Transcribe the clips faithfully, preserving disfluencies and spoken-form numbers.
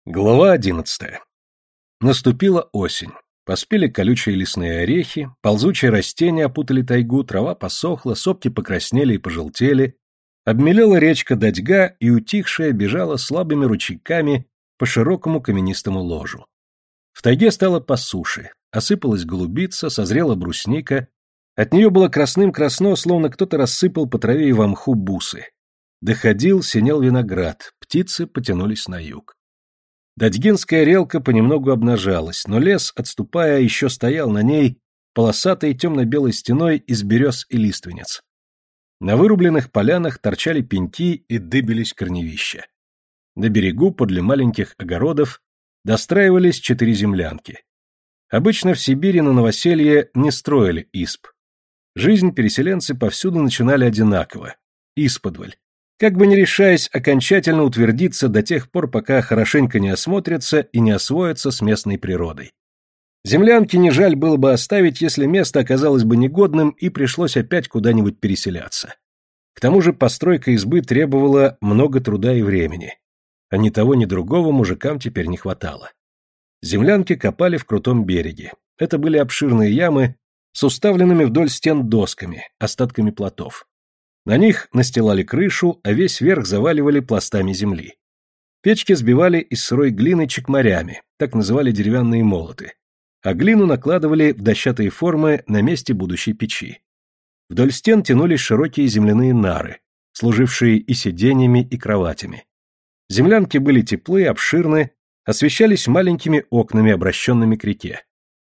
Глава одиннадцатая. Наступила осень. Поспели колючие лесные орехи, ползучие растения опутали тайгу, трава посохла, сопки покраснели и пожелтели, обмелела речка Дадьга и утихшая бежала слабыми ручейками по широкому каменистому ложу. В тайге стало по суше, осыпалась голубица, созрела брусника, от нее было красным-красно, словно кто-то рассыпал по траве и в мху бусы. Доходил, синел виноград, птицы потянулись на юг. Дадьгинская релка понемногу обнажалась, но лес, отступая, еще стоял на ней полосатой темно-белой стеной из берез и лиственниц. На вырубленных полянах торчали пеньки и дыбились корневища. На берегу, подле маленьких огородов, достраивались четыре землянки. Обычно в Сибири на новоселье не строили изб. Жизнь переселенцы повсюду начинали одинаково, исподволь, как бы не решаясь окончательно утвердиться до тех пор, пока хорошенько не осмотрятся и не освоятся с местной природой. Землянки не жаль было бы оставить, если место оказалось бы негодным и пришлось опять куда-нибудь переселяться. К тому же постройка избы требовала много труда и времени, а ни того, ни другого мужикам теперь не хватало. Землянки копали в крутом береге. Это были обширные ямы с уставленными вдоль стен досками, остатками плотов. На них настилали крышу, а весь верх заваливали пластами земли. Печки сбивали из сырой глины чекмарями, так называли деревянные молоты, а глину накладывали в дощатые формы на месте будущей печи. Вдоль стен тянулись широкие земляные нары, служившие и сиденьями, и кроватями. Землянки были теплы, обширны, освещались маленькими окнами, обращенными к реке.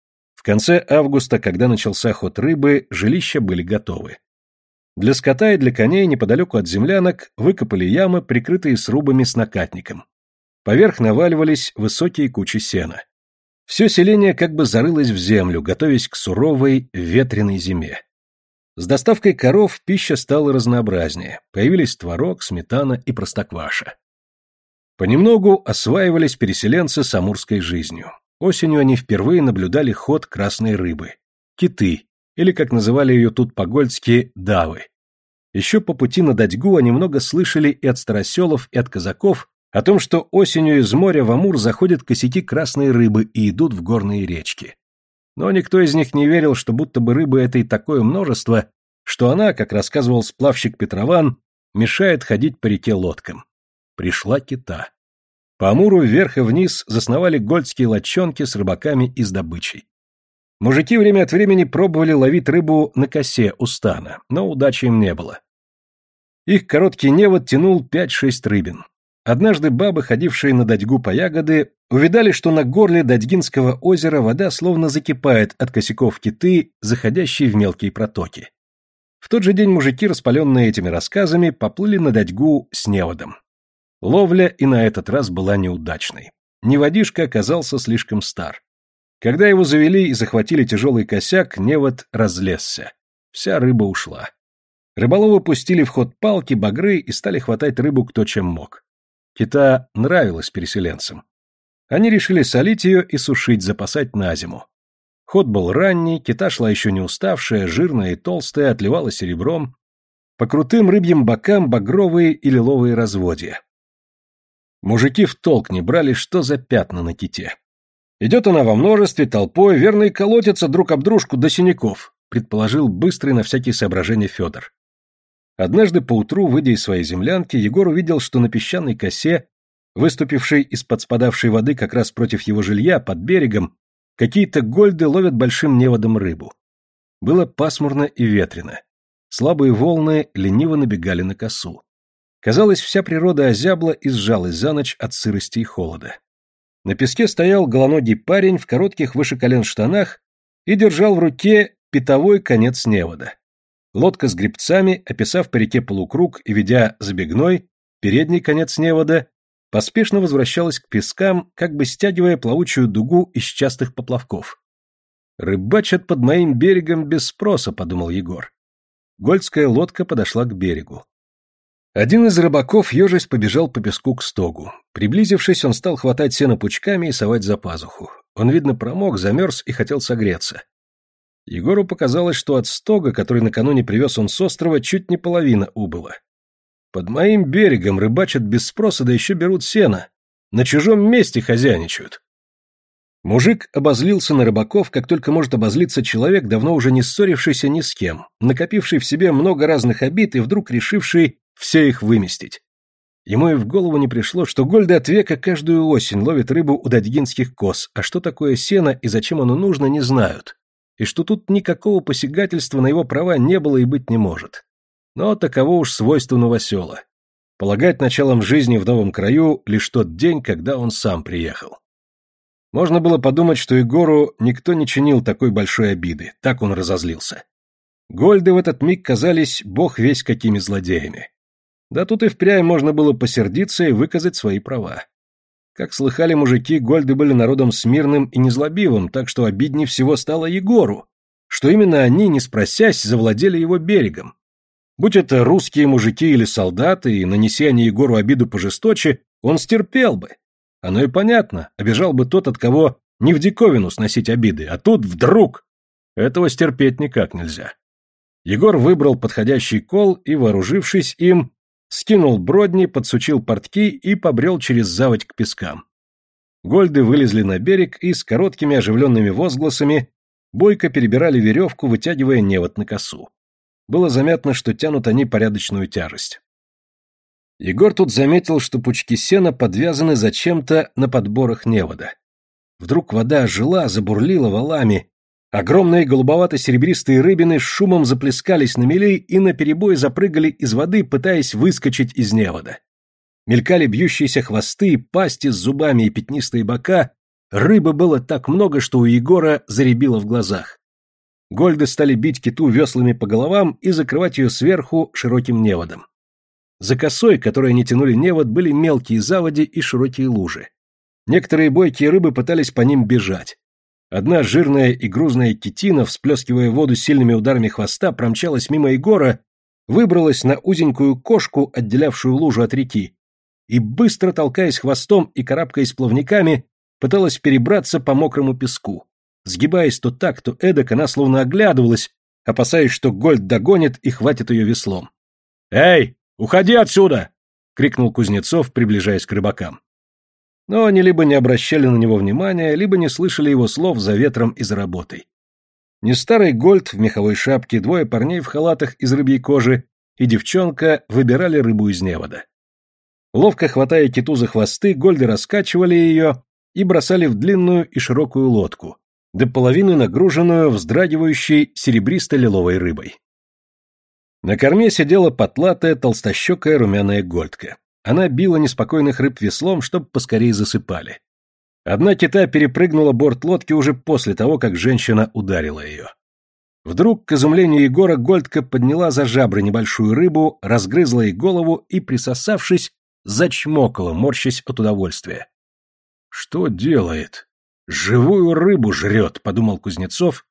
В конце августа, когда начался ход рыбы, жилища были готовы. Для скота и для коней неподалеку от землянок выкопали ямы, прикрытые срубами с накатником. Поверх наваливались высокие кучи сена. Все селение как бы зарылось в землю, готовясь к суровой, ветреной зиме. С доставкой коров пища стала разнообразнее, появились творог, сметана и простокваша. Понемногу осваивались переселенцы с амурской жизнью. Осенью они впервые наблюдали ход красной рыбы – киты, или, как называли ее тут по-гольцки, давы. Еще по пути на Дадьгу они много слышали и от староселов, и от казаков о том, что осенью из моря в Амур заходят косяки красной рыбы и идут в горные речки. Но никто из них не верил, что будто бы рыбы этой такое множество, что она, как рассказывал сплавщик Петрован, мешает ходить по реке лодкам. Пришла кита. По Амуру вверх и вниз засновали гольцкие лодчонки с рыбаками и с добычей. Мужики время от времени пробовали ловить рыбу на косе у стана, но удачи им не было. Их короткий невод тянул пять-шесть рыбин. Однажды бабы, ходившие на Дадьгу по ягоды, увидали, что на горле Дадьгинского озера вода словно закипает от косяков киты, заходящей в мелкие протоки. В тот же день мужики, распаленные этими рассказами, поплыли на Дадьгу с неводом. Ловля и на этот раз была неудачной. Неводишка оказался слишком стар. Когда его завели и захватили тяжелый косяк, невод разлезся. Вся рыба ушла. Рыболовы пустили в ход палки, багры и стали хватать рыбу кто чем мог. Кита нравилась переселенцам. Они решили солить ее и сушить, запасать на зиму. Ход был ранний, кита шла еще не уставшая, жирная и толстая, отливала серебром. По крутым рыбьим бокам багровые и лиловые разводья. Мужики в толк не брали, что за пятна на ките. «Идет она во множестве, толпой, верно и колотятся друг об дружку до синяков», предположил быстрый на всякие соображения Федор. Однажды поутру, выйдя из своей землянки, Егор увидел, что на песчаной косе, выступившей из-под спадавшей воды как раз против его жилья, под берегом, какие-то гольды ловят большим неводом рыбу. Было пасмурно и ветрено. Слабые волны лениво набегали на косу. Казалось, вся природа озябла и сжалась за ночь от сырости и холода. На песке стоял голоногий парень в коротких выше колен штанах и держал в руке пятовой конец невода. Лодка с гребцами, описав по реке полукруг и ведя забегной, передний конец невода, поспешно возвращалась к пескам, как бы стягивая плавучую дугу из частых поплавков. «Рыбачат под моим берегом без спроса», — подумал Егор. Гольцкая лодка подошла к берегу. Один из рыбаков, ежась, побежал по песку к стогу. Приблизившись, он стал хватать сено пучками и совать за пазуху. Он, видно, промок, замерз и хотел согреться. Егору показалось, что от стога, который накануне привез он с острова, чуть не половина убыла. «Под моим берегом рыбачат без спроса, да еще берут сено. На чужом месте хозяйничают. Мужик обозлился на рыбаков, как только может обозлиться человек, давно уже не ссорившийся ни с кем, накопивший в себе много разных обид и вдруг решивший все их выместить. Ему и в голову не пришло, что Гольды от века каждую осень ловят рыбу у дадьгинских коз, а что такое сено и зачем оно нужно, не знают, и что тут никакого посягательства на его права не было и быть не может. Но таково уж свойство новосела. Полагать началом жизни в новом краю лишь тот день, когда он сам приехал. Можно было подумать, что Егору никто не чинил такой большой обиды, так он разозлился. Гольды в этот миг казались бог весть какими злодеями. Да тут и впрямь можно было посердиться и выказать свои права. Как слыхали мужики, Гольды были народом смирным и незлобивым, так что обиднее всего стало Егору, что именно они, не спросясь, завладели его берегом. Будь это русские мужики или солдаты, и нанеси они Егору обиду пожесточе, он стерпел бы. Оно и понятно, обижал бы тот, от кого не в диковину сносить обиды, а тут вдруг. Этого стерпеть никак нельзя. Егор выбрал подходящий кол и, вооружившись им, скинул бродни, подсучил портки и побрел через заводь к пескам. Гольды вылезли на берег и с короткими оживленными возгласами бойко перебирали веревку, вытягивая невод на косу. Было заметно, что тянут они порядочную тяжесть. Егор тут заметил, что пучки сена подвязаны зачем-то на подборах невода. Вдруг вода ожила, забурлила валами. Огромные голубовато-серебристые рыбины с шумом заплескались на мели и наперебой запрыгали из воды, пытаясь выскочить из невода. Мелькали бьющиеся хвосты, пасти с зубами и пятнистые бока. Рыбы было так много, что у Егора зарябило в глазах. Гольды стали бить киту веслами по головам и закрывать ее сверху широким неводом. За косой, которой они тянули невод, были мелкие заводи и широкие лужи. Некоторые бойкие рыбы пытались по ним бежать. Одна жирная и грузная китина, всплескивая воду сильными ударами хвоста, промчалась мимо Егора, выбралась на узенькую кошку, отделявшую лужу от реки, и, быстро толкаясь хвостом и карабкаясь плавниками, пыталась перебраться по мокрому песку. Сгибаясь то так, то эдак, она словно оглядывалась, опасаясь, что Гольд догонит и хватит ее веслом. «Эй, уходи отсюда!» — крикнул Кузнецов, приближаясь к рыбакам. Но они либо не обращали на него внимания, либо не слышали его слов за ветром и за работой. Не старый Гольд в меховой шапке, двое парней в халатах из рыбьей кожи и девчонка выбирали рыбу из невода. Ловко хватая киту за хвосты, Гольды раскачивали ее и бросали в длинную и широкую лодку, до половины нагруженную вздрагивающей серебристо-лиловой рыбой. На корме сидела потлатая, толстощекая румяная Гольдка. Она била неспокойных рыб веслом, чтоб поскорее засыпали. Одна кита перепрыгнула борт лодки уже после того, как женщина ударила ее. Вдруг, к изумлению Егора, Гольдка подняла за жабры небольшую рыбу, разгрызла ей голову и, присосавшись, зачмокала, морщась от удовольствия. «Что делает? Живую рыбу жрет», — подумал Кузнецов,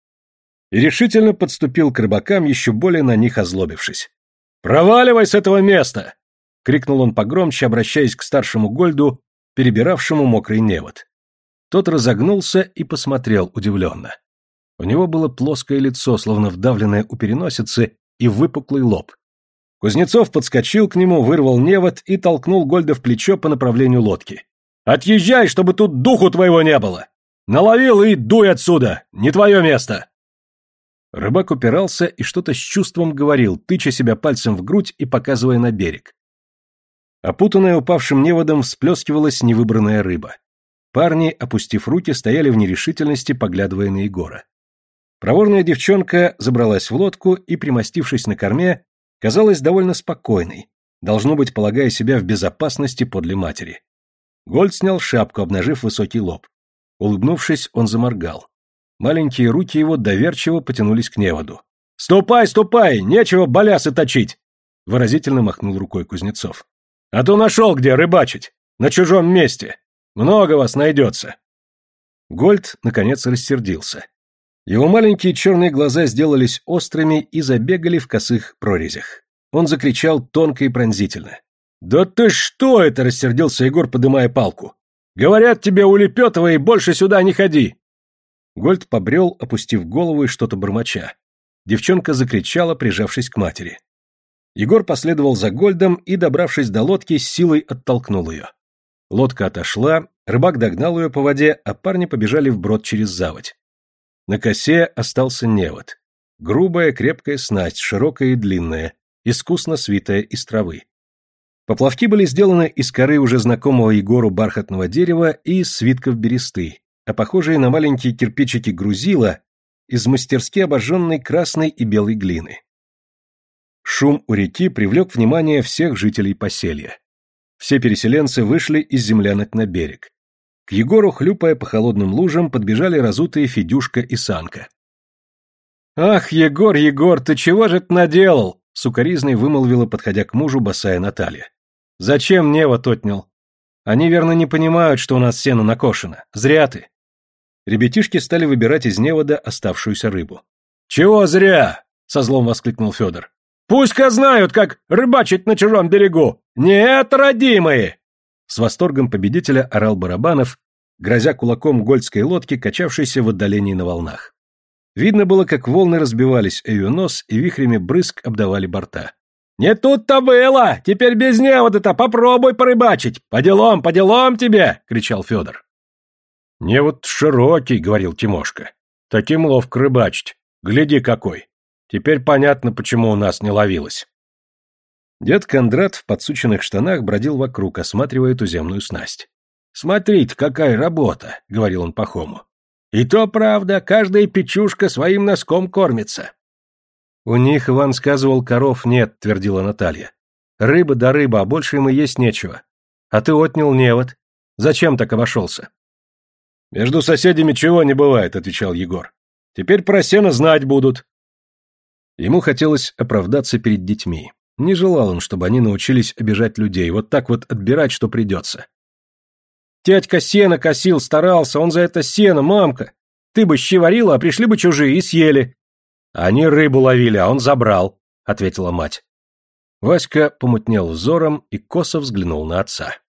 и решительно подступил к рыбакам, еще более на них озлобившись. «Проваливай с этого места!» — крикнул он погромче, обращаясь к старшему Гольду, перебиравшему мокрый невод. Тот разогнулся и посмотрел удивленно. У него было плоское лицо, словно вдавленное у переносицы, и выпуклый лоб. Кузнецов подскочил к нему, вырвал невод и толкнул Гольда в плечо по направлению лодки. «Отъезжай, чтобы тут духу твоего не было! Наловил и дуй отсюда! Не твое место!» Рыбак упирался и что-то с чувством говорил, тыча себя пальцем в грудь и показывая на берег. Опутанная упавшим неводом всплескивалась невыбранная рыба. Парни, опустив руки, стояли в нерешительности, поглядывая на Егора. Проворная девчонка забралась в лодку и, примостившись на корме, казалась довольно спокойной, должно быть, полагая себя в безопасности подле матери. Гольд снял шапку, обнажив высокий лоб. Улыбнувшись, он заморгал. Маленькие руки его доверчиво потянулись к неводу. «Ступай, ступай! Нечего балясы точить!» — выразительно махнул рукой Кузнецов. «А то нашел, где рыбачить! На чужом месте! Много вас найдется!» Гольд, наконец, рассердился. Его маленькие черные глаза сделались острыми и забегали в косых прорезях. Он закричал тонко и пронзительно. «Да ты что это?» — рассердился Егор, подымая палку. «Говорят тебе, улепетывай, больше сюда не ходи!» Гольд побрел, опустив голову и что-то бормоча. Девчонка закричала, прижавшись к матери. Егор последовал за Гольдом и, добравшись до лодки, с силой оттолкнул ее. Лодка отошла, рыбак догнал ее по воде, а парни побежали вброд через заводь. На косе остался невод. Грубая, крепкая снасть, широкая и длинная, искусно свитая из травы. Поплавки были сделаны из коры уже знакомого Егору бархатного дерева и из свитков бересты, а похожие на маленькие кирпичики грузила из мастерски обожженной красной и белой глины. Шум у реки привлек внимание всех жителей поселья. Все переселенцы вышли из землянок на берег. К Егору, хлюпая по холодным лужам, подбежали разутые Федюшка и Санка. «Ах, Егор, Егор, ты чего же это наделал?» — сукоризной вымолвила, подходя к мужу, босая Наталья. «Зачем невод отнял? Они, верно, не понимают, что у нас сено накошено. Зря ты». Ребятишки стали выбирать из невода оставшуюся рыбу. «Чего зря?» — со злом воскликнул Федор. «Пусть-ка знают, как рыбачить на чужом берегу! Нет, родимые!» С восторгом победителя орал Барабанов, грозя кулаком гольдской лодки, качавшейся в отдалении на волнах. Видно было, как волны разбивались о ее нос и вихрями брызг обдавали борта. «Не тут-то было! Теперь без невода-то попробуй порыбачить! По делам, по делам тебе!» — кричал Федор. «Невод широкий», — говорил Тимошка. «Таким ловко рыбачить. Гляди какой! Теперь понятно, почему у нас не ловилось». Дед Кондрат в подсученных штанах бродил вокруг, осматривая туземную снасть. «Смотрите, какая работа!» — говорил он Пахому. «И то правда, каждая печушка своим носком кормится». «У них, Иван сказывал, коров нет», — твердила Наталья. «Рыба да рыба, а больше им и есть нечего. А ты отнял невод. Зачем так обошелся?» «Между соседями чего не бывает», — отвечал Егор. «Теперь про сено знать будут». Ему хотелось оправдаться перед детьми. Не желал он, чтобы они научились обижать людей, вот так вот отбирать, что придется. «Тятька сено косил, старался, он за это сено, мамка. Ты бы щи варила, а пришли бы чужие и съели». «Они рыбу ловили, а он забрал», — ответила мать. Васька помутнел взором и косо взглянул на отца.